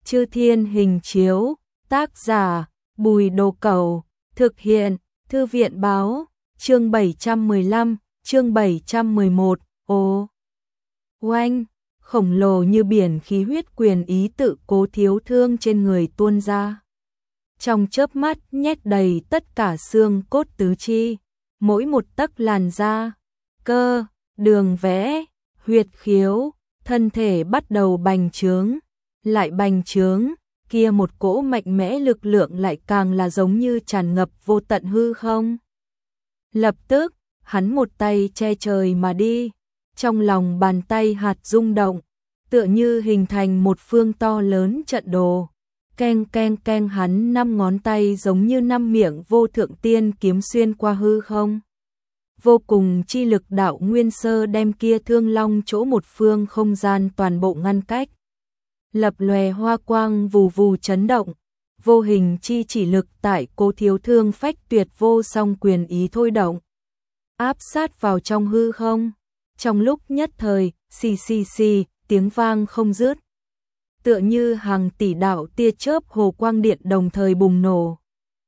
Chư Thiên Hình Chiếu, tác giả Bùi Đồ Cẩu, thực hiện Thư viện Báo, chương 715, chương 711, oanh, khổng lồ như biển khí huyết quyền ý tự Cố Thiếu Thương trên người tuôn ra. Trong chớp mắt nhét đầy tất cả xương cốt tứ chi, mỗi một tấc làn da, cơ, đường vẽ, huyệt khiếu, thân thể bắt đầu bành trướng, lại bành trướng, kia một cỗ mạnh mẽ lực lượng lại càng là giống như tràn ngập vô tận hư không. Lập tức, hắn một tay che trời mà đi, trong lòng bàn tay hạt rung động, tựa như hình thành một phương to lớn trận đồ. Keng keng keng, hắn 5 ngón tay giống như 5 miệng vô thượng tiên kiếm xuyên qua hư không. Vô cùng chi lực đạo nguyên sơ đem kia thương long chỗ một phương không gian toàn bộ ngăn cách. Lập lòe hoa quang vù vù chấn động, vô hình chi chỉ lực tại Cố Thiếu Thương phách tuyệt vô song quyền ý thôi động, áp sát vào trong hư không. Trong lúc nhất thời, xì xì xì, tiếng vang không dứt, tựa như hàng tỷ đạo tia chớp hồ quang điện đồng thời bùng nổ.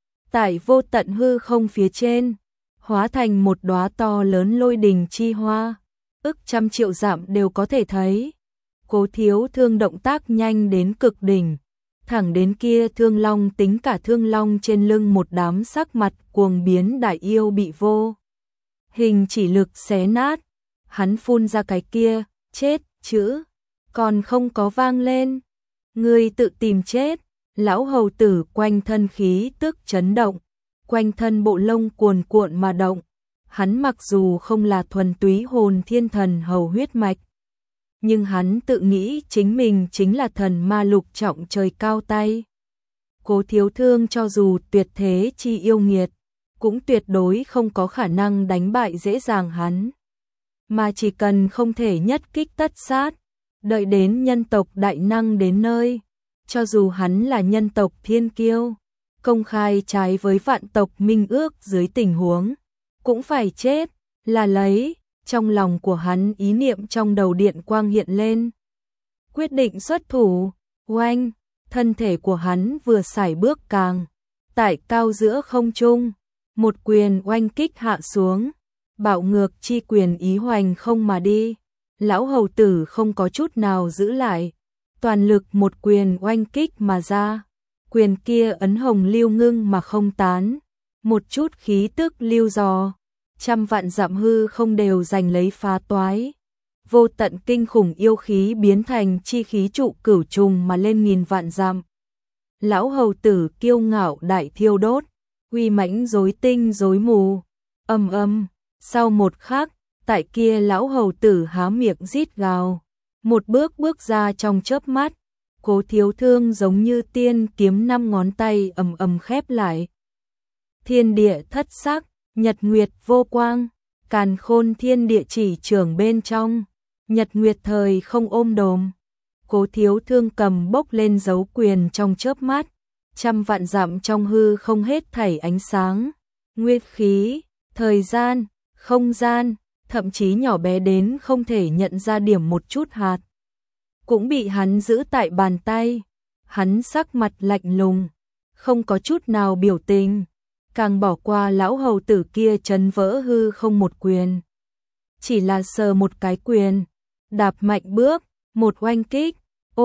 Tại vô tận hư không phía trên, hóa thành một đóa to lớn lôi đình chi hoa, ức trăm triệu dặm đều có thể thấy. Cố Thiếu Thương động tác nhanh đến cực đỉnh, thẳng đến kia thương long, tính cả thương long trên lưng một đám sắc mặt cuồng biến đại yêu bị vô hình chỉ lực xé nát. Hắn phun ra cái kia chết chữ, còn không có vang lên. Ngươi tự tìm chết. Lão hầu tử quanh thân khí tức chấn động, quanh thân bộ lông cuồn cuộn mà động. Hắn mặc dù không là thuần túy hồn thiên thần hầu huyết mạch, nhưng hắn tự nghĩ chính mình chính là thần ma lục trọng trời cao tay. Cố Thiếu Thương cho dù tuyệt thế chi yêu nghiệt, cũng tuyệt đối không có khả năng đánh bại dễ dàng hắn. Mà chỉ cần không thể nhất kích tất sát, đợi đến nhân tộc đại năng đến nơi, cho dù hắn là nhân tộc thiên kiêu, công khai trái với vạn tộc minh ước dưới tình huống, cũng phải chết, là lấy. Trong lòng của hắn ý niệm trong đầu điện quang hiện lên, quyết định xuất thủ. Oanh, thân thể của hắn vừa sải bước càng tại cao giữa không trung, một quyền oanh kích hạ xuống, bạo ngược chi quyền ý hoành không mà đi. Lão hầu tử không có chút nào giữ lại, toàn lực một quyền oanh kích mà ra. Quyền kia ấn hồng lưu ngưng mà không tán, một chút khí tức lưu dò, trăm vạn dặm hư không đều giành lấy phá toái. Vô tận kinh khủng yêu khí biến thành chi khí trụ cửu trùng mà lên nghìn vạn dặm. Lão hầu tử kiêu ngạo đại thiêu đốt, uy mãnh rối tinh rối mù. Ầm ầm, sau một khắc, tại kia lão hầu tử há miệng rít gào, một bước bước ra trong chớp mắt. Cố Thiếu Thương giống như tiên kiếm 5 ngón tay ầm ầm khép lại. Thiên địa thất sắc, nhật nguyệt vô quang, càn khôn thiên địa chỉ trưởng bên trong, nhật nguyệt thời không ôm đồm. Cố Thiếu Thương cầm bốc lên dấu quyền trong chớp mắt, trăm vạn dặm trong hư không hết thảy ánh sáng, nguyên khí, thời gian, không gian, thậm chí nhỏ bé đến không thể nhận ra điểm một chút hạt, cũng bị hắn giữ tại bàn tay. Hắn sắc mặt lạnh lùng, không có chút nào biểu tình, càng bỏ qua lão hầu tử kia chấn vỡ hư không một quyền. Chỉ là sờ một cái quyền, đạp mạnh bước, một oanh kích,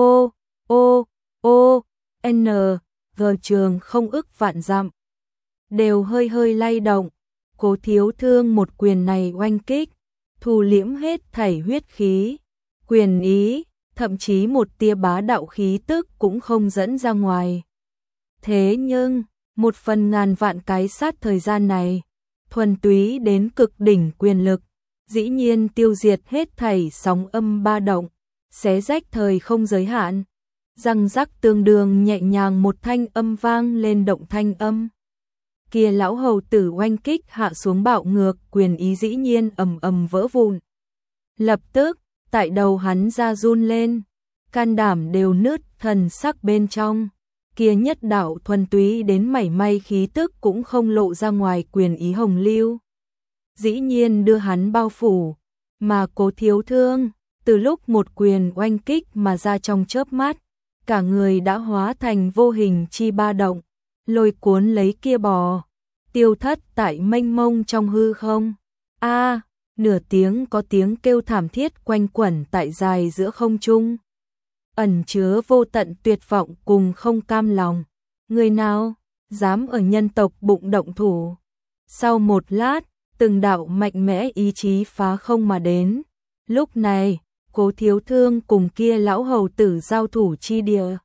n, g trường không ức vạn dặm, đều hơi hơi lay động. Cố Thiếu Thương một quyền này oanh kích, thu liễm hết thảy huyết khí, quyền ý, thậm chí một tia bá đạo khí tức cũng không dẫn ra ngoài. Thế nhưng, 1/1000 vạn cái sát thời gian này, thuần túy đến cực đỉnh quyền lực, dĩ nhiên tiêu diệt hết thảy sóng âm ba động, xé rách thời không giới hạn. Răng rắc tương đương nhẹ nhàng một thanh âm vang lên động thanh âm. Kia lão hầu tử oanh kích hạ xuống bạo ngược quyền ý dĩ nhiên ầm ầm vỡ vụn. Lập tức, tại đầu hắn ra run lên, can đảm đều nứt, thần sắc bên trong kia nhất đạo thuần túy đến mảy may khí tức cũng không lộ ra ngoài quyền ý hồng lưu, dĩ nhiên đưa hắn bao phủ. Mà Cố Thiếu Thương, từ lúc một quyền oanh kích mà ra trong chớp mắt, cả người đã hóa thành vô hình chi ba động, lôi cuốn lấy kia bò, tiêu thất tại mênh mông trong hư không. A, nửa tiếng có tiếng kêu thảm thiết quanh quẩn tại dài giữa không trung, ẩn chứa vô tận tuyệt vọng cùng không cam lòng. Người nào dám ở nhân tộc bụng động thủ? Sau một lát, từng đạo mạnh mẽ ý chí phá không mà đến. Lúc này, Cố Thiếu Thương cùng kia lão hầu tử giao thủ chi địa,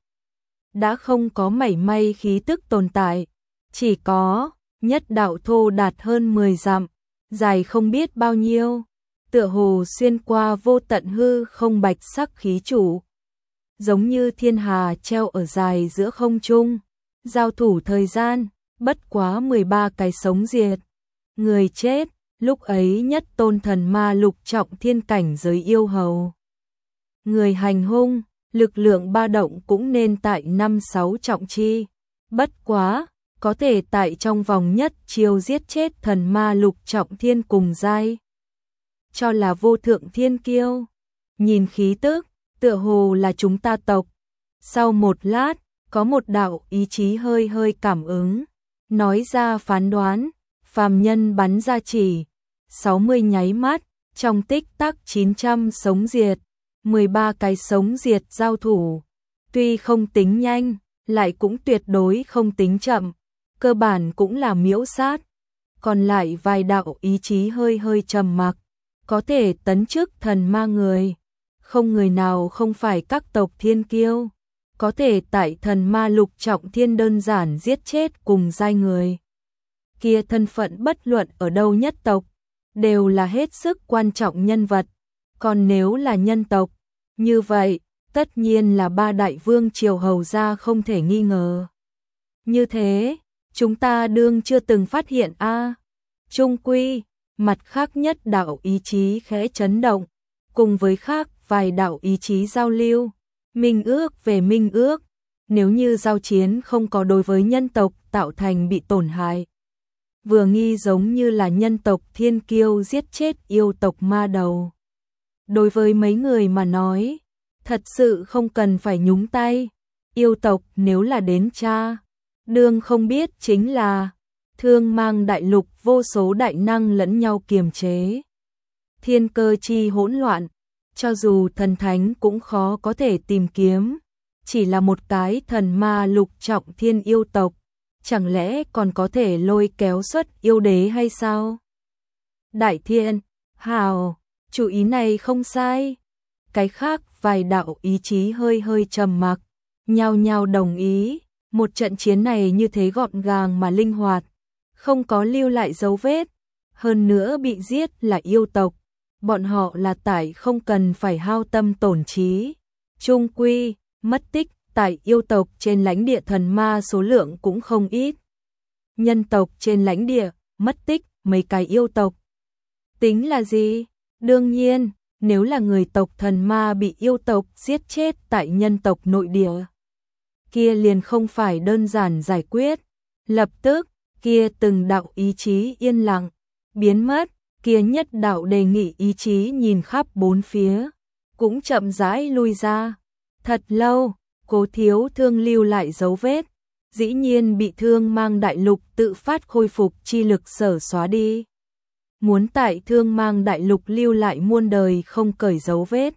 đã không có mảy may khí tức tồn tại, chỉ có nhất đạo thô đạt hơn 10 dặm, dài không biết bao nhiêu, tựa hồ xuyên qua vô tận hư không bạch sắc khí trụ, giống như thiên hà treo ở dài giữa không trung. Giao thủ thời gian bất quá 13 cái sống diệt, người chết. Lúc ấy nhất tôn thần ma lục trọng thiên cảnh giới yêu hầu, người hành hung, lực lượng ba động cũng nên tại 5-6 trọng chi. Bất quá, có thể tại trong vòng nhất chiêu giết chết thần ma lục trọng thiên cùng giai, cho là vô thượng thiên kiêu. Nhìn khí tức, tựa hồ là chúng ta tộc. Sau một lát, có một đạo ý chí hơi hơi cảm ứng, nói ra phán đoán. Phàm nhân bắn ra chỉ 60 nháy mắt, trong tích tắc 900 sống diệt, 13 cái sống diệt giao thủ. Tuy không tính nhanh, lại cũng tuyệt đối không tính chậm, cơ bản cũng là miễu sát. Còn lại vài đạo ý chí hơi hơi trầm mặc, có thể tấn chức thần ma người, không người nào không phải các tộc thiên kiêu, có thể tại thần ma lục trọng thiên đơn giản giết chết cùng giai người. Kia thân phận bất luận ở đâu nhất tộc, đều là hết sức quan trọng nhân vật. Còn nếu là nhân tộc, như vậy, tất nhiên là ba đại vương triều hầu gia không thể nghi ngờ. Như thế, chúng ta đương chưa từng phát hiện a. Trung quy, mặt khác nhất đạo ý chí khẽ chấn động, cùng với khác vài đạo ý chí giao lưu, minh ước về minh ước, nếu như giao chiến không có đối với nhân tộc tạo thành bị tổn hại, vừa nghi giống như là nhân tộc thiên kiêu giết chết yêu tộc ma đầu. Đối với mấy người mà nói, thật sự không cần phải nhúng tay. Yêu tộc nếu là đến cha, đương không biết chính là Thương Mang đại lục vô số đại năng lẫn nhau kiềm chế. Thiên cơ chi hỗn loạn, cho dù thần thánh cũng khó có thể tìm kiếm. Chỉ là một cái thần ma lục trọng thiên yêu tộc, chẳng lẽ còn có thể lôi kéo xuất yêu đế hay sao? Đại thiên, hào, chủ ý này không sai. Cái khác vài đạo ý chí hơi hơi trầm mặc, nhao nhao đồng ý. Một trận chiến này như thế gọn gàng mà linh hoạt, không có lưu lại dấu vết. Hơn nữa bị giết là yêu tộc, bọn họ là tại không cần phải hao tâm tổn trí. Trung quy, mất tích tại yêu tộc trên lãnh địa thần ma số lượng cũng không ít. Nhân tộc trên lãnh địa, mất tích mấy cái yêu tộc. Tính là gì? Đương nhiên, nếu là người tộc thần ma bị yêu tộc giết chết tại nhân tộc nội địa, kia liền không phải đơn giản giải quyết. Lập tức, kia từng đạo ý chí yên lặng, biến mất, kia nhất đạo đề nghị ý chí nhìn khắp bốn phía, cũng chậm rãi lui ra. Thật lâu, Cố Thiếu Thương lưu lại dấu vết, dĩ nhiên bị Thương Mang đại lục tự phát khôi phục chi lực sở xóa đi. Muốn tại Thương Mang đại lục lưu lại muôn đời không cởi dấu vết.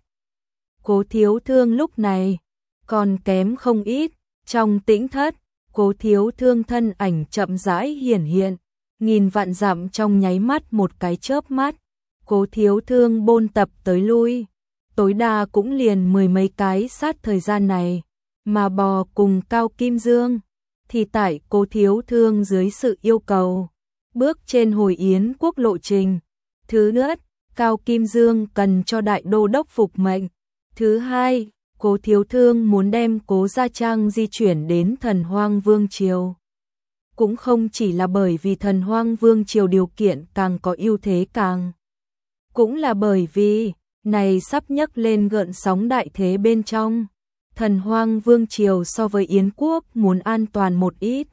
Cố Thiếu Thương lúc này còn kém không ít. Trong tĩnh thất, Cố Thiếu Thương thân ảnh chậm rãi hiển hiện, nghìn vạn dặm trong nháy mắt một cái chớp mắt. Cố Thiếu Thương bôn tập tới lui, tối đa cũng liền mười mấy cái sát thời gian này, mà bò cùng Cao Kim Dương thì tại Cố Thiếu Thương dưới sự yêu cầu, bước trên hồi yến quốc lộ trình. Thứ nhất, Cao Kim Dương cần cho đại đô đốc phục mệnh. Thứ hai, Cố Thiếu Thương muốn đem Cố Gia Trang di chuyển đến Thần Hoang Vương Triều. Cũng không chỉ là bởi vì Thần Hoang Vương Triều điều kiện càng có ưu thế càng, cũng là bởi vì này sắp nhấc lên gợn sóng đại thế bên trong. Thần Hoang Vương Triều so với Yến Quốc muốn an toàn một ít.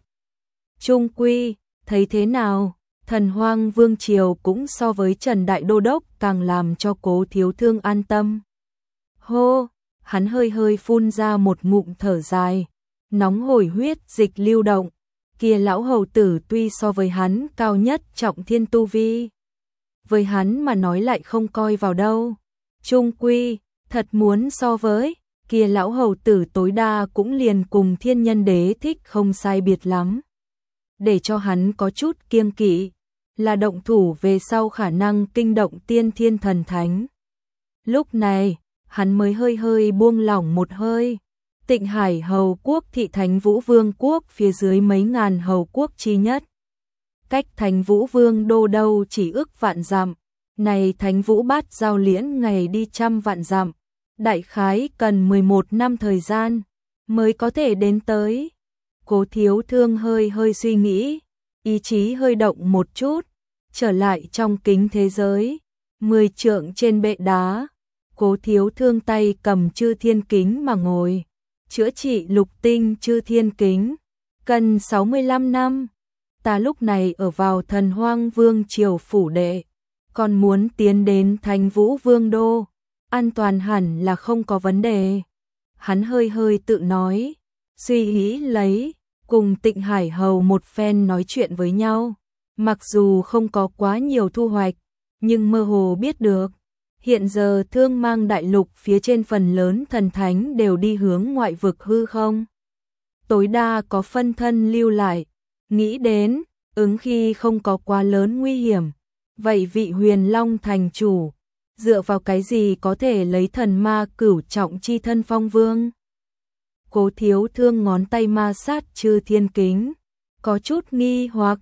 Trung quy, thấy thế nào, Thần Hoang Vương Triều cũng so với Trần Đại Đô Đốc càng làm cho Cố Thiếu Thương an tâm. Hô, hắn hơi hơi phun ra một ngụm thở dài, nóng hổi huyết dịch lưu động, kia lão hầu tử tuy so với hắn cao nhất trọng thiên tu vi, với hắn mà nói lại không coi vào đâu. Chung quy, thật muốn so với, kia lão hầu tử tối đa cũng liền cùng Thiên Nhân Đế thích không sai biệt lắm. Để cho hắn có chút kiêng kỵ, là động thủ về sau khả năng kinh động tiên thiên thần thánh. Lúc này, hắn mới hơi hơi buông lỏng một hơi. Tịnh Hải Hầu Quốc thị Thánh Vũ Vương Quốc phía dưới mấy ngàn hầu quốc chi nhất. Cách Thánh Vũ Vương đô đâu chỉ ước vạn dặm, này Thánh Vũ Bát Giao Liễn ngày đi trăm vạn dặm, đại khái cần 11 năm thời gian mới có thể đến tới. Cố Thiếu Thương hơi hơi suy nghĩ, ý chí hơi động một chút, trở lại trong kính thế giới, 10 trượng trên bệ đá. Cố Thiếu Thương tay cầm Chư Thiên Kính mà ngồi, chữa trị lục tinh Chư Thiên Kính, cần 65 năm. Ta lúc này ở vào Thần Hoang Vương triều phủ đệ, còn muốn tiến đến Thánh Vũ Vương đô, an toàn hẳn là không có vấn đề. Hắn hơi hơi tự nói, suy nghĩ lấy, cùng Tịnh Hải Hầu một phen nói chuyện với nhau, mặc dù không có quá nhiều thu hoạch, nhưng mơ hồ biết được, hiện giờ Thương Mang đại lục phía trên phần lớn thần thánh đều đi hướng ngoại vực hư không. Tối đa có phân thân lưu lại, nghĩ đến, ứng khi không có quá lớn nguy hiểm, vậy vị Huyền Long thành chủ, dựa vào cái gì có thể lấy thần ma cửu trọng chi thân phong vương? Cố Thiếu Thương ngón tay ma sát Chư Thiên Kính, có chút nghi hoặc,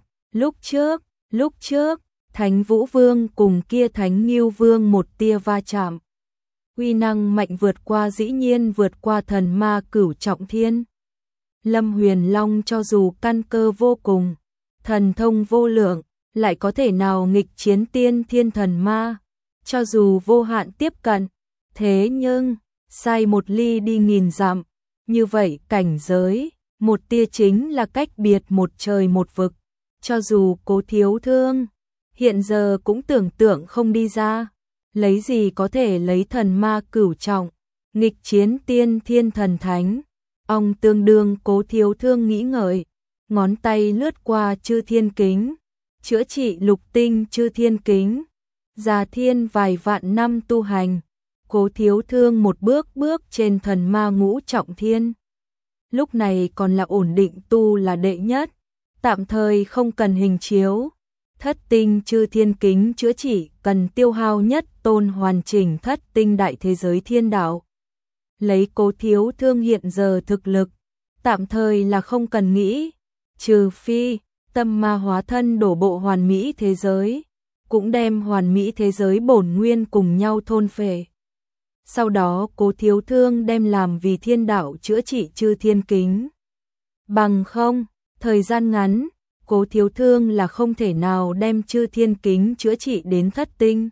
lúc trước, Thánh Vũ Vương cùng kia Thánh Ngưu Vương một tia va chạm. Uy năng mạnh vượt qua, dĩ nhiên vượt qua thần ma cửu trọng thiên. Lâm Huyền Long cho dù căn cơ vô cùng, thần thông vô lượng, lại có thể nào nghịch chiến tiên thiên thần ma, cho dù vô hạn tiếp cận, thế nhưng, sai một ly đi nghìn dặm, như vậy cảnh giới, một tia chính là cách biệt một trời một vực, cho dù Cố Thiếu Thương, hiện giờ cũng tưởng tượng không đi ra, lấy gì có thể lấy thần ma cửu trọng, nghịch chiến tiên thiên thần thánh. Ông tương đương Cố Thiếu Thương nghĩ ngợi, ngón tay lướt qua Chư Thiên Kính, chữa trị lục tinh Chư Thiên Kính, già thiên vài vạn năm tu hành, Cố Thiếu Thương một bước bước trên thần ma ngũ trọng thiên. Lúc này còn là ổn định tu là đệ nhất, tạm thời không cần hình chiếu. Thất tinh Chư Thiên Kính chữa trị cần tiêu hao nhất tôn hoàn chỉnh thất tinh đại thế giới thiên đạo. Lấy Cố Thiếu Thương hiện giờ thực lực, tạm thời là không cần nghĩ, trừ phi tâm ma hóa thân đổ bộ hoàn mỹ thế giới, cũng đem hoàn mỹ thế giới bổn nguyên cùng nhau thôn phệ. Sau đó Cố Thiếu Thương đem làm vì thiên đạo chữa trị Chư Thiên Kính. Bằng không, thời gian ngắn, Cố Thiếu Thương là không thể nào đem Chư Thiên Kính chữa trị đến thất tinh.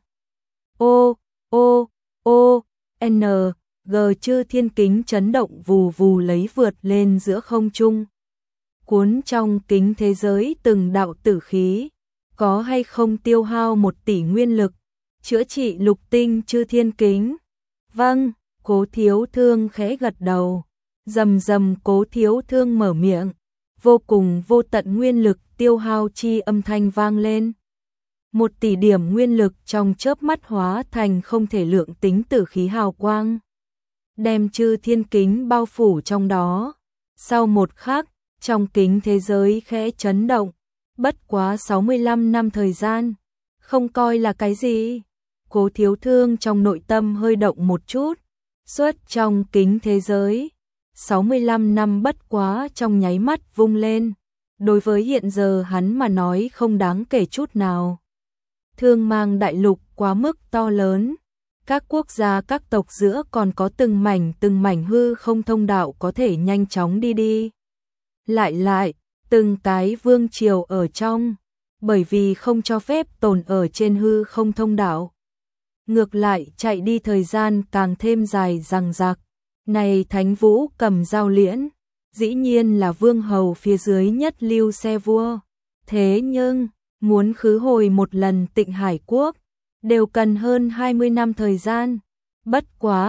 N, G Chư Thiên Kính chấn động vù vù lấy vượt lên giữa không trung. Cuốn trong kính thế giới từng đạo tử khí, có hay không tiêu hao 1 tỷ nguyên lực, chữa trị lục tinh Chư Thiên Kính. Vâng, Cố Thiếu Thương khẽ gật đầu, rầm rầm Cố Thiếu Thương mở miệng, vô cùng vô tận nguyên lực tiêu hao chi âm thanh vang lên. 1 tỷ điểm nguyên lực trong chớp mắt hóa thành không thể lượng tính tử khí hào quang, đem Chư Thiên Kính bao phủ trong đó. Sau một khắc, trong kính thế giới khẽ chấn động, bất quá 65 năm thời gian, không coi là cái gì. Cố Thiếu Thương trong nội tâm hơi động một chút, suốt trong kính thế giới, 65 năm bất quá trong nháy mắt vung lên, đối với hiện giờ hắn mà nói không đáng kể chút nào. Thương Mang đại lục quá mức to lớn, các quốc gia các tộc giữa còn có từng mảnh hư không thông đạo có thể nhanh chóng đi. Lại, từng cái vương triều ở trong, bởi vì không cho phép tồn ở trên hư không thông đạo. Ngược lại chạy đi thời gian càng thêm dài dằng dặc. Này Thánh Vũ cầm dao liễn, dĩ nhiên là vương hầu phía dưới nhất lưu xe vua. Thế nhưng, muốn khứ hồi một lần Tịnh Hải Quốc, đều cần hơn 20 năm thời gian. Bất quá,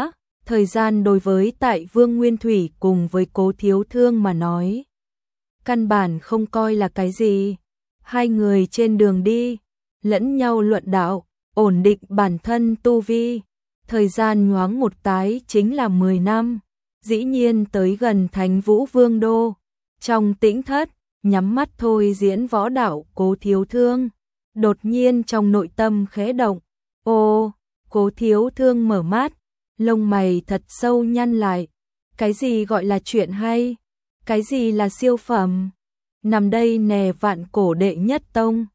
Thời gian đối với tại Vương Nguyên Thủy cùng với Cố Thiếu Thương mà nói, căn bản không coi là cái gì. Hai người trên đường đi, lẫn nhau luận đạo, ổn định bản thân tu vi. Thời gian nhoáng một cái chính là 10 năm, dĩ nhiên tới gần Thánh Vũ Vương Đô. Trong tĩnh thất, nhắm mắt thôi diễn võ đạo Cố Thiếu Thương. Đột nhiên trong nội tâm khẽ động, ô, Cố Thiếu Thương mở mắt, lông mày thật sâu nhăn lại. Cái gì gọi là chuyện hay? Cái gì là siêu phẩm? Nằm đây nè vạn cổ đệ nhất tông.